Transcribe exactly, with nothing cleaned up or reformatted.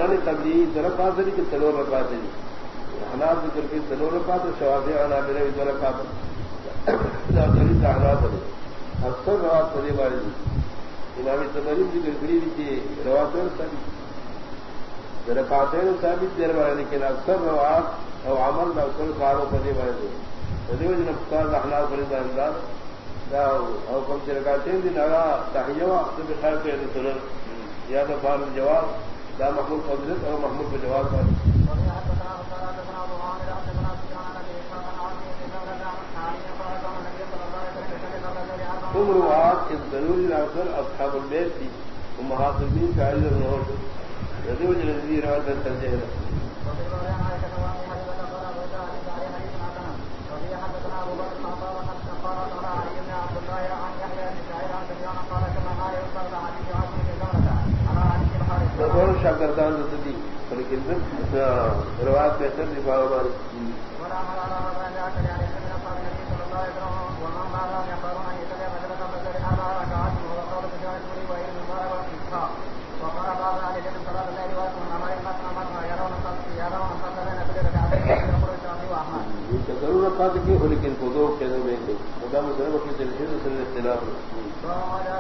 سنن تبلیغی درکات ہے کہ تلو رکعت ہے حناف ذکر کی تلو رکعت شوافی حنابلہ درکات لا دلیل حناف ہے اکثر روات پڑے والے امام تبری ذکر کری کہ روات ثابت درکاتیں ثابت دیر والے لیکن اکثر روات اور عمل اکثر کاروں پڑے والے تدیو جناب حناف فرید انداز اور کم سے رکاتیں دن آگا تحیہ اکثر بخیر کے سنن یا تو بار جواب دا محمود فضلت اور محمود کو جواب کر تم روات کے ضروری اثر اصحاب البیت تھی وہ محاصرین کا عزت نہ ہو ندیو جنزی روات میں ترجیح ہے شاکردان دی لیکن روایت بہتر دفاع ہماری ضرورت بات کی ہو لیکن کو دو کہنے میں خدا مسلم اپنی طریقے سے اختلاف